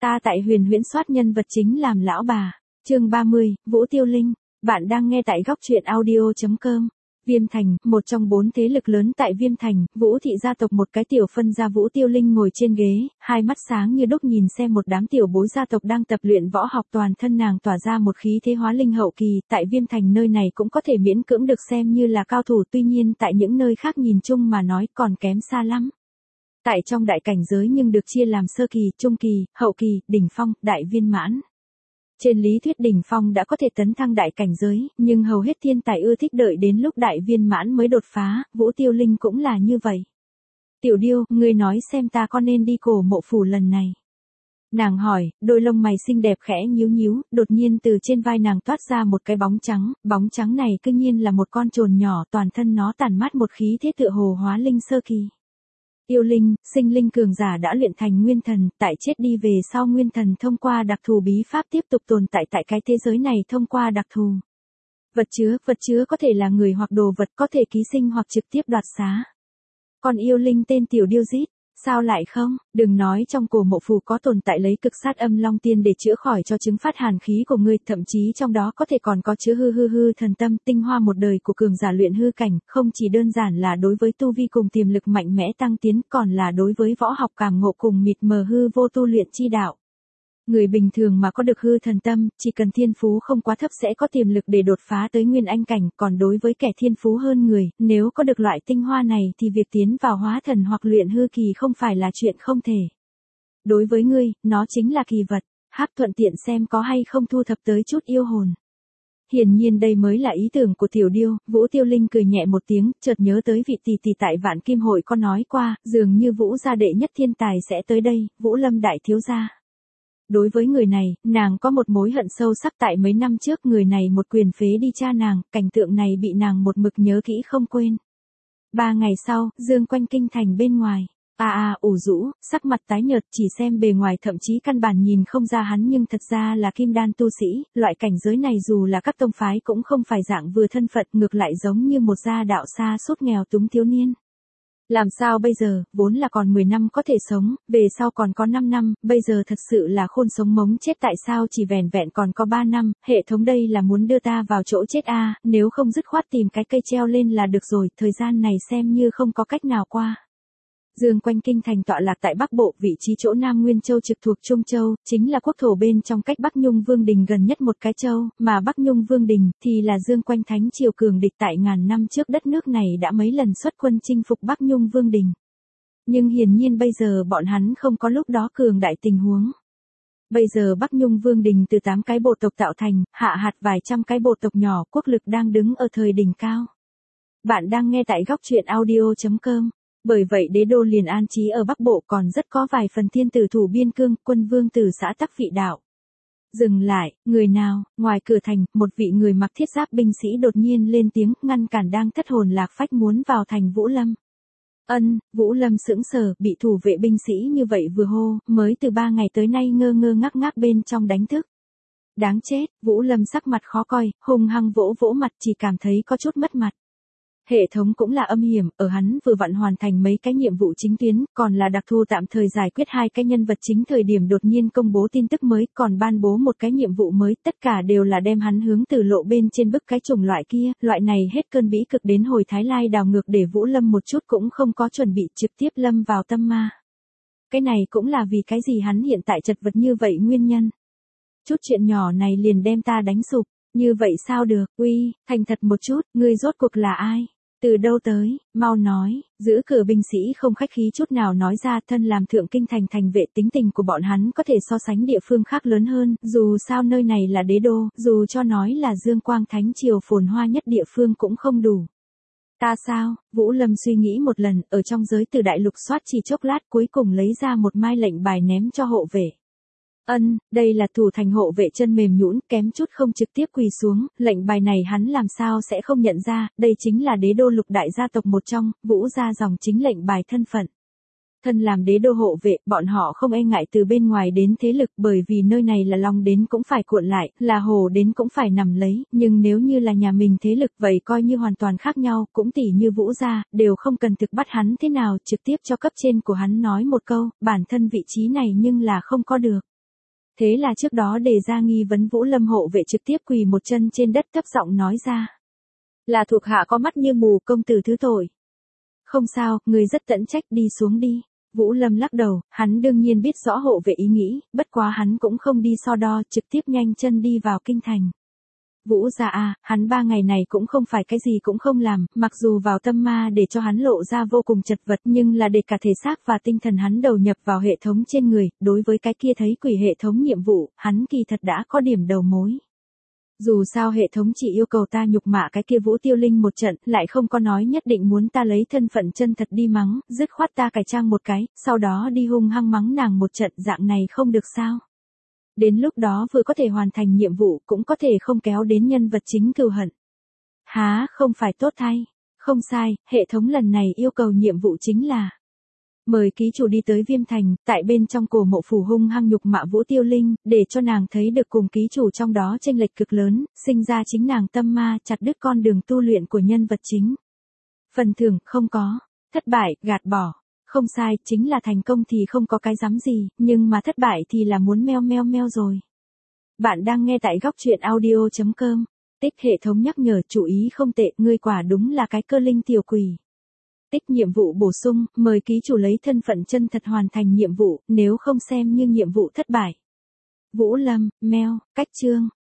Ta tại Huyền Huyễn soát nhân vật chính làm lão bà. Chương 30, Vũ Tiêu Linh. Bạn đang nghe tại góc truyện audio.com. Viêm Thành, một trong 4 thế lực lớn tại Viêm Thành, Vũ thị gia tộc một cái tiểu phân gia Vũ Tiêu Linh ngồi trên ghế, hai mắt sáng như đúc nhìn xem một đám tiểu bối gia tộc đang tập luyện võ học, toàn thân nàng tỏa ra một khí thế hóa linh hậu kỳ, tại Viêm Thành nơi này cũng có thể miễn cưỡng được xem như là cao thủ, tuy nhiên tại những nơi khác nhìn chung mà nói còn kém xa lắm. Tại trong đại cảnh giới nhưng được chia làm sơ kỳ, trung kỳ, hậu kỳ, đỉnh phong, đại viên mãn. Trên lý thuyết đỉnh phong đã có thể tấn thăng đại cảnh giới, nhưng hầu hết thiên tài ưa thích đợi đến lúc đại viên mãn mới đột phá, Vũ Tiêu Linh cũng là như vậy. Tiểu Điêu, ngươi nói xem ta có nên đi Cổ Mộ Phủ lần này? Nàng hỏi, đôi lông mày xinh đẹp khẽ nhíu nhíu, đột nhiên từ trên vai nàng toát ra một cái bóng trắng này cư nhiên là một con trồn nhỏ, toàn thân nó tản mát một khí thế tựa hồ hóa linh sơ kỳ. Yêu linh, sinh linh cường giả đã luyện thành nguyên thần, tại chết đi về sau nguyên thần thông qua đặc thù bí pháp tiếp tục tồn tại tại cái thế giới này thông qua đặc thù. Vật chứa có thể là người hoặc đồ vật, có thể ký sinh hoặc trực tiếp đoạt xá. Còn yêu linh tên Tiểu Điêu rít, sao lại không, đừng nói trong Cổ Mộ Phủ có tồn tại lấy cực sát âm long tiên để chữa khỏi cho chứng phát hàn khí của ngươi, thậm chí trong đó có thể còn có chứa hư thần tâm, tinh hoa một đời của cường giả luyện hư cảnh, không chỉ đơn giản là đối với tu vi cùng tiềm lực mạnh mẽ tăng tiến, còn là đối với võ học cảm ngộ cùng mịt mờ hư vô tu luyện chi đạo. Người bình thường mà có được hư thần tâm, chỉ cần thiên phú không quá thấp sẽ có tiềm lực để đột phá tới nguyên anh cảnh, còn đối với kẻ thiên phú hơn người, nếu có được loại tinh hoa này thì việc tiến vào hóa thần hoặc luyện hư kỳ không phải là chuyện không thể. Đối với ngươi, nó chính là kỳ vật, hắc thuận tiện xem có hay không thu thập tới chút yêu hồn. Hiển nhiên đây mới là ý tưởng của Tiểu Điêu, Vũ Tiêu Linh cười nhẹ một tiếng, chợt nhớ tới vị tỷ tỷ tại Vạn Kim Hội có nói qua, dường như Vũ gia đệ nhất thiên tài sẽ tới đây, Vũ Lâm đại thiếu gia. Đối với người này, nàng có một mối hận sâu sắc, tại mấy năm trước người này một quyền phế đi cha nàng, cảnh tượng này bị nàng một mực nhớ kỹ không quên. 3 ngày sau, dương quanh kinh thành bên ngoài. Ủ rũ, sắc mặt tái nhợt, chỉ xem bề ngoài thậm chí căn bản nhìn không ra hắn nhưng thật ra là kim đan tu sĩ, loại cảnh giới này dù là các tông phái cũng không phải dạng vừa thân phận, ngược lại giống như một gia đạo xa sút nghèo túng thiếu niên. Làm sao bây giờ, vốn là còn 10 năm có thể sống, về sau còn có 5 năm, bây giờ thật sự là khôn sống mống chết, tại sao chỉ vẻn vẹn còn có 3 năm, hệ thống đây là muốn đưa ta vào chỗ chết à, nếu không dứt khoát tìm cái cây treo lên là được rồi, thời gian này xem như không có cách nào qua. Dương quanh kinh thành tọa lạc tại Bắc Bộ, vị trí chỗ Nam Nguyên Châu trực thuộc Trung Châu, chính là quốc thổ bên trong cách Bắc Nhung Vương Đình gần nhất một cái châu, mà Bắc Nhung Vương Đình thì là Dương quanh thánh triều cường địch tại ngàn năm trước, đất nước này đã mấy lần xuất quân chinh phục Bắc Nhung Vương Đình. Nhưng hiển nhiên bây giờ bọn hắn không có lúc đó cường đại tình huống. Bây giờ Bắc Nhung Vương Đình từ 8 cái bộ tộc tạo thành, hạ hạt vài trăm cái bộ tộc nhỏ, quốc lực đang đứng ở thời đỉnh cao. Bạn đang nghe tại góc truyện audio.com. Bởi vậy đế đô liền an trí ở Bắc Bộ, còn rất có vài phần thiên tử thủ biên cương, quân vương từ xã Tắc Vị đạo. Dừng lại, người nào, ngoài cửa thành, một vị người mặc thiết giáp binh sĩ đột nhiên lên tiếng, ngăn cản đang thất hồn lạc phách muốn vào thành Vũ Lâm. Vũ Lâm sững sờ, bị thủ vệ binh sĩ như vậy vừa hô, mới từ 3 ngày tới nay ngơ ngác bên trong đánh thức. Đáng chết, Vũ Lâm sắc mặt khó coi, hung hăng vỗ mặt, chỉ cảm thấy có chút mất mặt. Hệ thống cũng là âm hiểm, ở hắn vừa vặn hoàn thành mấy cái nhiệm vụ chính tuyến, còn là đặc thù tạm thời giải quyết 2 cái nhân vật chính thời điểm đột nhiên công bố tin tức mới, còn ban bố một cái nhiệm vụ mới, tất cả đều là đem hắn hướng từ lộ bên trên bức cái chủng loại kia, loại này hết cơn bĩ cực đến hồi Thái Lai đảo ngược để Vũ Lâm một chút cũng không có chuẩn bị, trực tiếp lâm vào tâm ma. Cái này cũng là vì cái gì hắn hiện tại chật vật như vậy nguyên nhân. Chút chuyện nhỏ này liền đem ta đánh sụp. Như vậy sao được, uy, thành thật một chút, ngươi rốt cuộc là ai? Từ đâu tới, mau nói, giữ cửa binh sĩ không khách khí chút nào nói ra, thân làm thượng kinh thành thành vệ, tính tình của bọn hắn có thể so sánh địa phương khác lớn hơn, dù sao nơi này là đế đô, dù cho nói là Dương Quang Thánh Triều phồn hoa nhất địa phương cũng không đủ. Ta sao, Vũ Lâm suy nghĩ một lần, ở trong giới từ đại lục soát chỉ chốc lát cuối cùng lấy ra một mai lệnh bài ném cho hộ vệ. Đây là thủ thành hộ vệ chân mềm nhũn, kém chút không trực tiếp quỳ xuống, lệnh bài này hắn làm sao sẽ không nhận ra, đây chính là đế đô lục đại gia tộc một trong, Vũ gia dòng chính lệnh bài thân phận. Thân làm đế đô hộ vệ, bọn họ không e ngại từ bên ngoài đến thế lực, bởi vì nơi này là long đến cũng phải cuộn lại, là hồ đến cũng phải nằm lấy, nhưng nếu như là nhà mình thế lực vậy coi như hoàn toàn khác nhau, cũng tỉ như Vũ gia, đều không cần thực bắt hắn thế nào, trực tiếp cho cấp trên của hắn nói một câu, bản thân vị trí này nhưng là không có được. Thế là trước đó đề ra nghi vấn Vũ Lâm hộ vệ trực tiếp quỳ một chân trên đất thấp giọng nói ra. Là thuộc hạ có mắt như mù, công tử thứ tội. Không sao, người rất tận trách, đi xuống đi. Vũ Lâm lắc đầu, hắn đương nhiên biết rõ hộ vệ ý nghĩ, bất quá hắn cũng không đi so đo, trực tiếp nhanh chân đi vào kinh thành. Vũ gia à, hắn 3 ngày này cũng không phải cái gì cũng không làm, mặc dù vào tâm ma để cho hắn lộ ra vô cùng chật vật nhưng là để cả thể xác và tinh thần hắn đầu nhập vào hệ thống trên người, đối với cái kia thấy quỷ hệ thống nhiệm vụ, hắn kỳ thật đã có điểm đầu mối. Dù sao hệ thống chỉ yêu cầu ta nhục mạ cái kia Vũ Tiêu Linh một trận, lại không có nói nhất định muốn ta lấy thân phận chân thật đi mắng, dứt khoát ta cải trang một cái, sau đó đi hung hăng mắng nàng một trận, dạng này không được sao. Đến lúc đó vừa có thể hoàn thành nhiệm vụ, cũng có thể không kéo đến nhân vật chính cừu hận. Há, không phải tốt thay. Không sai, hệ thống lần này yêu cầu nhiệm vụ chính là mời ký chủ đi tới Viêm Thành, tại bên trong cổ mộ phủ hung hăng nhục mạ Vũ Tiêu Linh, để cho nàng thấy được cùng ký chủ trong đó chênh lệch cực lớn, sinh ra chính nàng tâm ma, chặt đứt con đường tu luyện của nhân vật chính. Phần thưởng, không có. Thất bại, gạt bỏ. Không sai, chính là thành công thì không có cái dám gì, nhưng mà thất bại thì là muốn meo meo meo rồi. Bạn đang nghe tại góc truyện audio.com. Tích hệ thống nhắc nhở, chú ý không tệ, ngươi quả đúng là cái cơ linh tiểu quỷ. Tích nhiệm vụ bổ sung, mời ký chủ lấy thân phận chân thật hoàn thành nhiệm vụ, nếu không xem như nhiệm vụ thất bại. Vũ Lâm, meo, cách chương.